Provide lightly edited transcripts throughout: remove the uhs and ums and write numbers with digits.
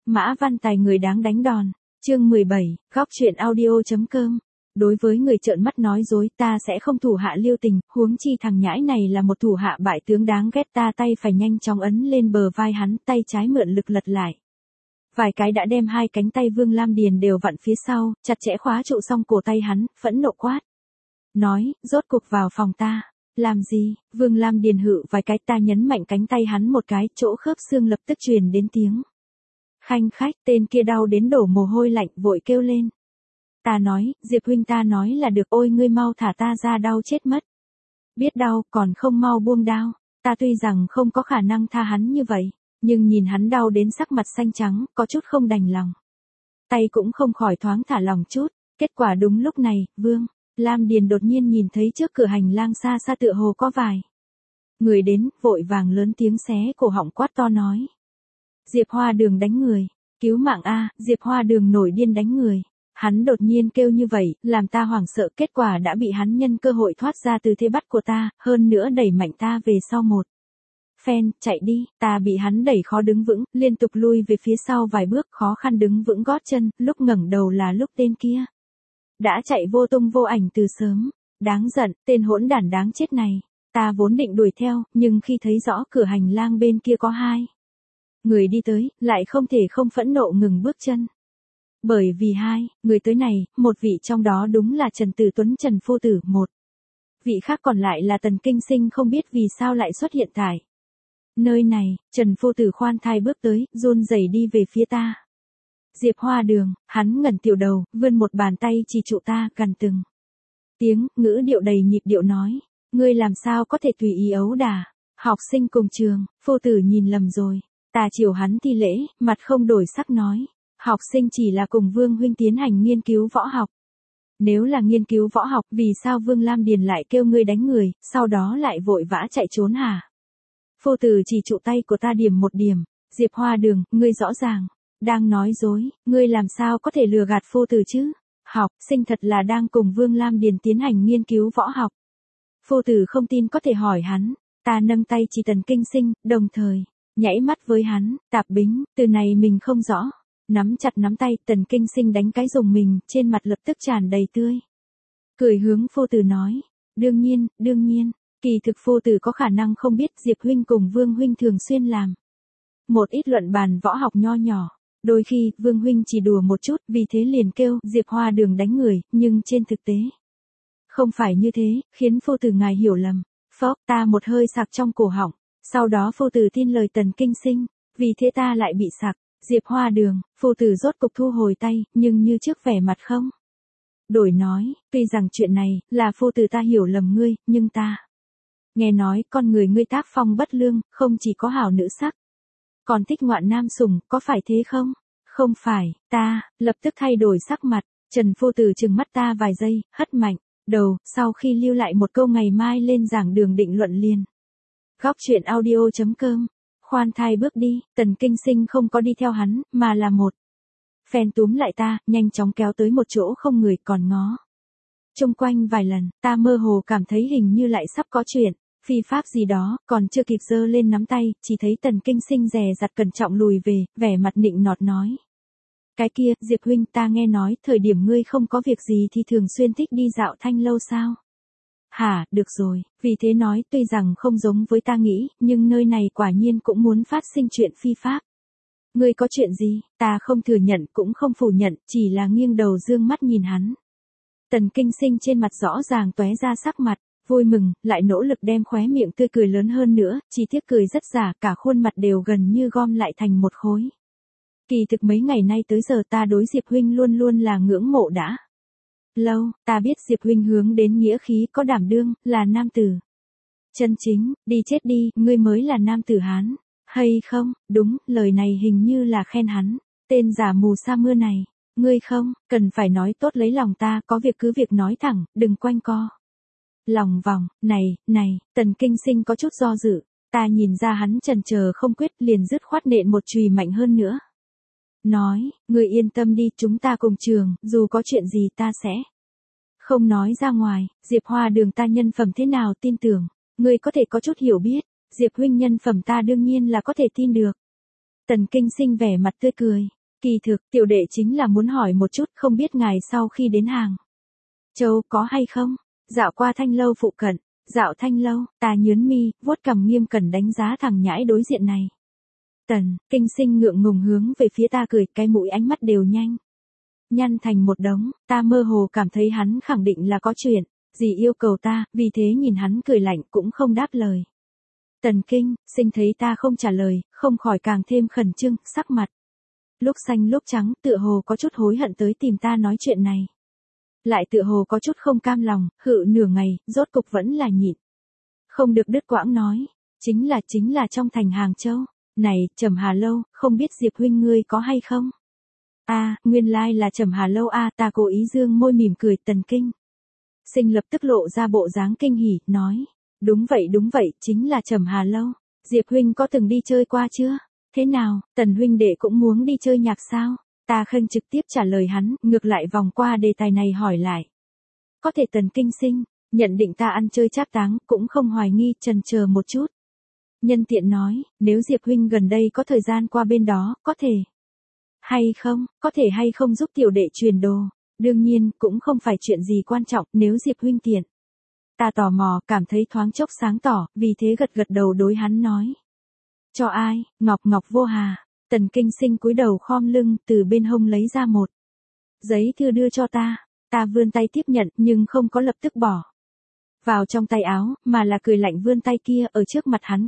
Mã Văn Tài người đáng đánh đòn. Chương 17, góc truyện audio.com. Đối với người trợn mắt nói dối, ta sẽ không thủ hạ lưu tình, huống chi thằng nhãi này là một thủ hạ bại tướng đáng ghét, ta tay phải nhanh chóng ấn lên bờ vai hắn, tay trái mượn lực lật lại. Vài cái đã đem hai cánh tay Vương Lam Điền đều vặn phía sau, chặt chẽ khóa trụ xong cổ tay hắn, phẫn nộ quát. Nói, rốt cuộc vào phòng ta. Làm gì? Vương Lam Điền hự vài cái, ta nhấn mạnh cánh tay hắn một cái, chỗ khớp xương lập tức truyền đến tiếng khanh khách, tên kia đau đến đổ mồ hôi lạnh, vội kêu lên. Ta nói, Diệp huynh, ta nói là được, ôi ngươi mau thả ta ra, đau chết mất. Biết đau, còn không mau buông đao. Ta tuy rằng không có khả năng tha hắn như vậy, nhưng nhìn hắn đau đến sắc mặt xanh trắng, có chút không đành lòng. Tay cũng không khỏi thoáng thả lòng chút. Kết quả đúng lúc này, Vương Lam Điền đột nhiên nhìn thấy trước cửa hành lang xa xa tựa hồ có vài người đến, vội vàng lớn tiếng xé cổ họng quát to nói. Diệp Hoa Đường đánh người, cứu mạng a, Diệp Hoa Đường nổi điên đánh người. Hắn đột nhiên kêu như vậy, làm ta hoảng sợ, kết quả đã bị hắn nhân cơ hội thoát ra từ thế bắt của ta, hơn nữa đẩy mạnh ta về sau một phen, chạy đi, ta bị hắn đẩy khó đứng vững, liên tục lui về phía sau vài bước, khó khăn đứng vững gót chân, lúc ngẩng đầu là lúc tên kia đã chạy vô tung vô ảnh từ sớm. Đáng giận, tên hỗn đản đáng chết này. Ta vốn định đuổi theo, nhưng khi thấy rõ cửa hành lang bên kia có hai người đi tới, lại không thể không phẫn nộ ngừng bước chân. Bởi vì hai người tới này, một vị trong đó đúng là Trần Tử Tuấn Trần Phu Tử, một vị khác còn lại là Tần Kinh Sinh, không biết vì sao lại xuất hiện tại nơi này. Trần Phu Tử khoan thai bước tới, run rẩy đi về phía ta. Diệp Hoa Đường, hắn ngẩng tiểu đầu, vươn một bàn tay chỉ trụ ta, gần từng tiếng, ngữ điệu đầy nhịp điệu nói, ngươi làm sao có thể tùy ý ấu đả học sinh cùng trường. Phu Tử nhìn lầm rồi. Ta chiều hắn thi lễ, mặt không đổi sắc nói, học sinh chỉ là cùng Vương huynh tiến hành nghiên cứu võ học. Nếu là nghiên cứu võ học, vì sao Vương Lam Điền lại kêu ngươi đánh người, sau đó lại vội vã chạy trốn hả? Phu Tử chỉ trụ tay của ta điểm một điểm. Diệp Hoa Đường, ngươi rõ ràng đang nói dối, ngươi làm sao có thể lừa gạt Phu Tử chứ? Học sinh thật là đang cùng Vương Lam Điền tiến hành nghiên cứu võ học. Phu Tử không tin có thể hỏi hắn. Ta nâng tay chỉ Tần Kinh Sinh, đồng thời nhảy mắt với hắn. Tạp bính, từ này mình không rõ. Nắm chặt nắm tay, Tần Kinh Sinh đánh cái dùng mình, trên mặt lập tức tràn đầy tươi cười, hướng Phu Tử nói, đương nhiên, kỳ thực Phu Tử có khả năng không biết Diệp huynh cùng Vương huynh thường xuyên làm một ít luận bàn võ học nho nhỏ. Đôi khi, Vương huynh chỉ đùa một chút, vì thế liền kêu Diệp Hoa Đường đánh người, nhưng trên thực tế không phải như thế, khiến Phu Tử ngài hiểu lầm. Phốc, ta một hơi sặc trong cổ họng. Sau đó Phu Tử tin lời Tần Kinh Sinh, vì thế ta lại bị sặc. Diệp Hoa Đường, Phu Tử rốt cục thu hồi tay, nhưng như trước vẻ mặt không đổi nói, tuy rằng chuyện này là Phu Tử ta hiểu lầm ngươi, nhưng ta nghe nói con người ngươi tác phong bất lương, không chỉ có hảo nữ sắc, còn thích ngoạn nam sủng, có phải thế không? Không phải. Ta lập tức thay đổi sắc mặt. Trần Phu Tử trừng mắt ta vài giây, hất mạnh đầu, sau khi lưu lại một câu ngày mai lên giảng đường định luận liền. Góc truyện audio.com. Khoan thai bước đi, Tần Kinh Sinh không có đi theo hắn, mà là một phen túm lại ta, nhanh chóng kéo tới một chỗ không người, còn ngó chung quanh vài lần, ta mơ hồ cảm thấy hình như lại sắp có chuyện phi pháp gì đó, còn chưa kịp giơ lên nắm tay, chỉ thấy Tần Kinh Sinh dè dặt cẩn trọng lùi về, vẻ mặt nịnh nọt nói. Cái kia, Diệp huynh, ta nghe nói, thời điểm ngươi không có việc gì thì thường xuyên thích đi dạo Thanh lâu sao? Hả, được rồi, vì thế nói, tuy rằng không giống với ta nghĩ, nhưng nơi này quả nhiên cũng muốn phát sinh chuyện phi pháp. Ngươi có chuyện gì? Ta không thừa nhận cũng không phủ nhận, chỉ là nghiêng đầu dương mắt nhìn hắn. Tần Kinh Sinh trên mặt rõ ràng tóe ra sắc mặt vui mừng, lại nỗ lực đem khóe miệng tươi cười lớn hơn nữa, chỉ tiếc cười rất giả, cả khuôn mặt đều gần như gom lại thành một khối. Kỳ thực mấy ngày nay tới giờ ta đối Diệp huynh luôn luôn là ngưỡng mộ đã lâu, ta biết Diệp huynh hướng đến nghĩa khí, có đảm đương, là nam tử chân chính. Đi chết đi, ngươi mới là nam tử Hán, hay không? Đúng, lời này hình như là khen hắn, tên giả mù sa mưa này. Ngươi không cần phải nói tốt lấy lòng ta, có việc cứ việc nói thẳng, đừng quanh co lòng vòng. Này, Tần Kinh Sinh có chút do dự. Ta nhìn ra hắn chần chờ không quyết, liền dứt khoát nện một chùy mạnh hơn nữa. Nói, ngươi yên tâm đi, chúng ta cùng trường, dù có chuyện gì ta sẽ không nói ra ngoài. Diệp Hoa Đường ta nhân phẩm thế nào tin tưởng, ngươi có thể có chút hiểu biết. Diệp huynh nhân phẩm ta đương nhiên là có thể tin được. Tần Kinh Sinh vẻ mặt tươi cười, Kỳ thực, tiểu đệ chính là muốn hỏi một chút, không biết ngài sau khi đến Hàng Châu có hay không? Dạo qua Thanh Lâu phụ cận, dạo Thanh Lâu, ta nhớn mi, vuốt cằm nghiêm cẩn đánh giá thằng nhãi đối diện này. Tần Kinh Sinh ngượng ngùng hướng về phía ta cười, cái mũi ánh mắt đều nhanh nhăn thành một đống, ta mơ hồ cảm thấy hắn khẳng định là có chuyện gì yêu cầu ta, vì thế nhìn hắn cười lạnh cũng không đáp lời. Tần Kinh Sinh thấy ta không trả lời, không khỏi càng thêm khẩn trương, sắc mặt lúc xanh lúc trắng, tựa hồ có chút hối hận tới tìm ta nói chuyện này. Lại tựa hồ có chút không cam lòng, hự nửa ngày, rốt cục vẫn là nhịn. Không được đứt quãng nói, chính là trong thành Hàng Châu. Này, Trầm Hà Lâu, không biết Diệp huynh ngươi có hay không? Nguyên lai là Trầm Hà Lâu ta cố ý dương môi mỉm cười. Tần Kinh Sinh lập tức lộ ra bộ dáng kinh hỉ, nói. Đúng vậy, chính là Trầm Hà Lâu. Diệp huynh có từng đi chơi qua chưa? Thế nào, Tần huynh đệ cũng muốn đi chơi nhạc sao? Ta khân trực tiếp trả lời hắn, ngược lại vòng qua đề tài này hỏi lại. Có thể Tần Kinh Sinh nhận định ta ăn chơi trác táng, cũng không hoài nghi, chần chờ một chút. Nhân tiện nói, nếu Diệp huynh gần đây có thời gian qua bên đó, có thể hay không giúp tiểu đệ truyền đồ. Đương nhiên, cũng không phải chuyện gì quan trọng, nếu Diệp huynh tiện. Ta tò mò, cảm thấy thoáng chốc sáng tỏ, vì thế gật đầu đối hắn nói. Cho ai? Ngọc Vô Hà. Tần Kinh Sinh cúi đầu khom lưng, từ bên hông lấy ra một giấy thư đưa cho ta. Ta vươn tay tiếp nhận, nhưng không có lập tức bỏ vào trong tay áo, mà là cười lạnh vươn tay kia ở trước mặt hắn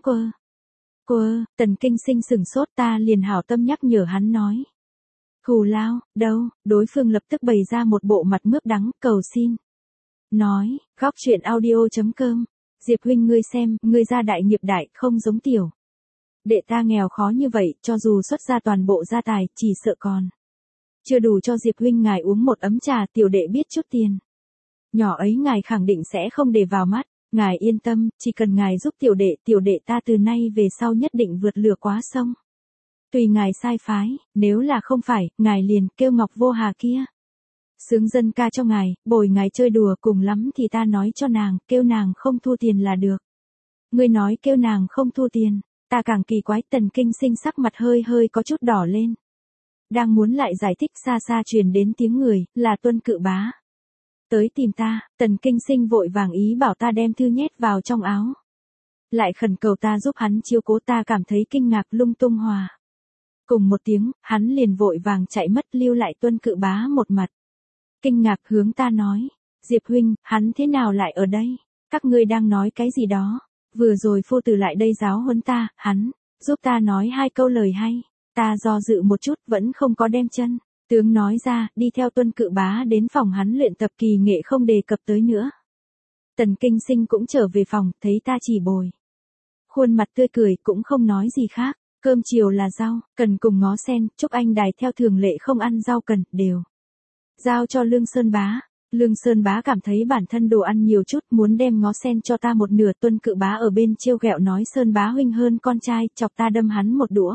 quơ. Tần Kinh Sinh sửng sốt, ta liền hảo tâm nhắc nhở hắn nói. Thù lao, đâu? Đối phương lập tức bày ra một bộ mặt mướp đắng, cầu xin. Nói, góc chuyện audio.com. Diệp huynh ngươi xem, ngươi gia đại nghiệp đại, không giống tiểu đệ ta nghèo khó như vậy, cho dù xuất ra toàn bộ gia tài, chỉ sợ còn chưa đủ cho Diệp huynh ngài uống một ấm trà, tiểu đệ biết chút tiền nhỏ ấy ngài khẳng định sẽ không để vào mắt. Ngài yên tâm, chỉ cần ngài giúp tiểu đệ ta từ nay về sau nhất định vượt lửa quá sông. Tùy ngài sai phái, nếu là không phải, ngài liền kêu Ngọc Vô Hà kia sướng dân ca cho ngài, bồi ngài chơi đùa, cùng lắm thì ta nói cho nàng, kêu nàng không thu tiền là được. Ngươi nói kêu nàng không thu tiền, ta càng kỳ quái. Tần Kinh Sinh sắc mặt hơi có chút đỏ lên. Đang muốn lại giải thích, xa truyền đến tiếng người, là Tuân Cự Bá tới tìm ta. Tần Kinh Sinh vội vàng ý bảo ta đem thư nhét vào trong áo, lại khẩn cầu ta giúp hắn chiếu cố. Ta cảm thấy kinh ngạc lung tung hòa. Cùng một tiếng, hắn liền vội vàng chạy mất, lưu lại Tuân Cự Bá một mặt kinh ngạc, hướng ta nói. Diệp huynh, hắn thế nào lại ở đây? Các ngươi đang nói cái gì đó? Vừa rồi phu tử lại đây giáo huấn ta, hắn giúp ta nói 2 câu lời hay. Ta do dự một chút, vẫn không có đem chân tướng nói ra, đi theo Tuân Cự Bá đến phòng hắn luyện tập kỳ nghệ, không đề cập tới nữa. Tần Kinh Sinh cũng trở về phòng, thấy ta chỉ bồi khuôn mặt tươi cười, cũng không nói gì khác. Cơm chiều là rau cần cùng ngó sen, Trúc Anh Đài theo thường lệ không ăn rau cần, đều giao cho Lương Sơn Bá. Lương Sơn Bá cảm thấy bản thân đồ ăn nhiều chút, muốn đem ngó sen cho ta một nửa. Tuân Cự Bá ở bên trêu ghẹo nói Sơn Bá huynh hơn con trai, chọc ta đâm hắn một đũa.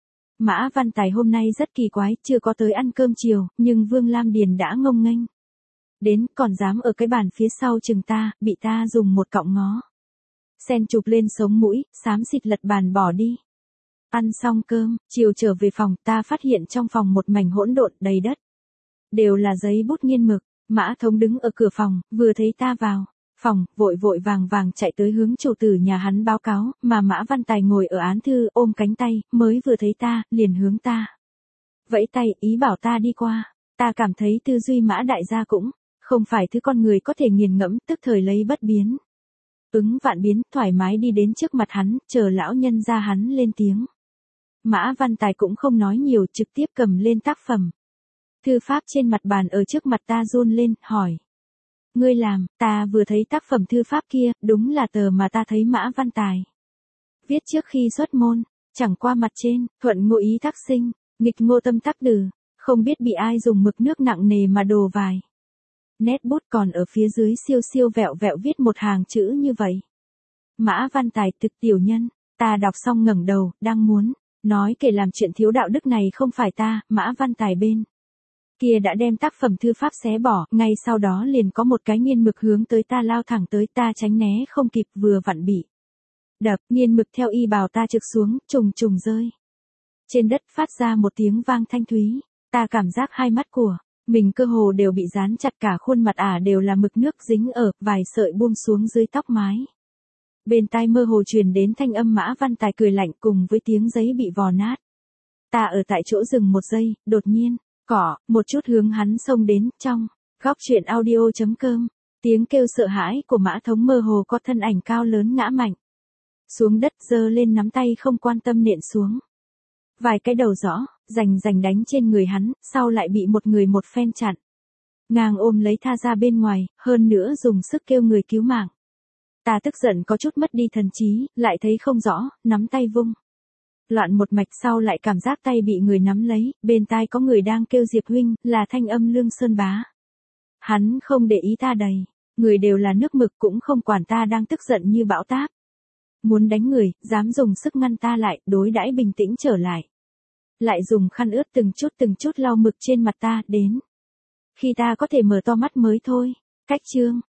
Mã Văn Tài hôm nay rất kỳ quái, chưa có tới ăn cơm chiều, nhưng Vương Lam Điền đã ngông nghênh đến, còn dám ở cái bàn phía sau chừng ta, bị ta dùng một cọng ngó sen chụp lên sống mũi, xám xịt lật bàn bỏ đi. Ăn xong cơm, chiều trở về phòng, ta phát hiện trong phòng một mảnh hỗn độn, đầy đất đều là giấy bút nghiên mực. Mã Thống đứng ở cửa phòng, vừa thấy ta vào phòng, vội vàng chạy tới hướng chủ tử nhà hắn báo cáo, mà Mã Văn Tài ngồi ở án thư, ôm cánh tay, mới vừa thấy ta, liền hướng ta vẫy tay, ý bảo ta đi qua. Ta cảm thấy tư duy Mã đại gia cũng không phải thứ con người có thể nghiền ngẫm, tức thời lấy bất biến ứng vạn biến, thoải mái đi đến trước mặt hắn, chờ lão nhân ra hắn lên tiếng. Mã Văn Tài cũng không nói nhiều, trực tiếp cầm lên tác phẩm thư pháp trên mặt bàn ở trước mặt ta run lên, hỏi. Ngươi làm? Ta vừa thấy tác phẩm thư pháp kia, đúng là tờ mà ta thấy Mã Văn Tài viết trước khi xuất môn, chẳng qua mặt trên, thuận ngụ ý thác sinh, nghịch ngô tâm tắc đừ, không biết bị ai dùng mực nước nặng nề mà đồ vài nét bút, còn ở phía dưới siêu vẹo viết một hàng chữ như vậy. Mã Văn Tài thực tiểu nhân. Ta đọc xong ngẩng đầu, đang muốn nói kể làm chuyện thiếu đạo đức này không phải ta. Mã Văn Tài bên kia đã đem tác phẩm thư pháp xé bỏ, ngay sau đó liền có một cái nghiên mực hướng tới ta lao thẳng tới. Ta tránh né không kịp, vừa vặn bị đập, nghiên mực theo y bào ta trực xuống, trùng rơi Trên đất phát ra một tiếng vang thanh thúy. Ta cảm giác hai mắt của mình cơ hồ đều bị dán chặt, cả khuôn mặt đều là mực nước dính ở, vài sợi buông xuống dưới tóc mái. Bên tai mơ hồ truyền đến thanh âm Mã Văn Tài cười lạnh cùng với tiếng giấy bị vò nát. Ta ở tại chỗ dừng một giây, đột nhiên, một chút hướng hắn xông đến, trong góc truyện audio.com. Tiếng kêu sợ hãi của Mã Thống mơ hồ có thân ảnh cao lớn ngã mạnh xuống đất, giơ lên nắm tay không quan tâm nện xuống. Vài cái đầu rõ, rành đánh trên người hắn, sau lại bị một người một phen chặn. Ngang ôm lấy tha ra bên ngoài, hơn nữa dùng sức kêu người cứu mạng. Ta tức giận có chút mất đi thần trí, lại thấy không rõ, nắm tay vung loạn một mạch, sau lại cảm giác tay bị người nắm lấy, bên tai có người đang kêu Diệp huynh, là thanh âm Lương Sơn Bá. Hắn không để ý ta đầy, người đều là nước mực, cũng không quản ta đang tức giận như bão táp. Muốn đánh người, dám dùng sức ngăn ta lại, đối đãi bình tĩnh trở lại. Lại dùng khăn ướt từng chút lau mực trên mặt ta, đến khi ta có thể mở to mắt mới thôi. Cách chương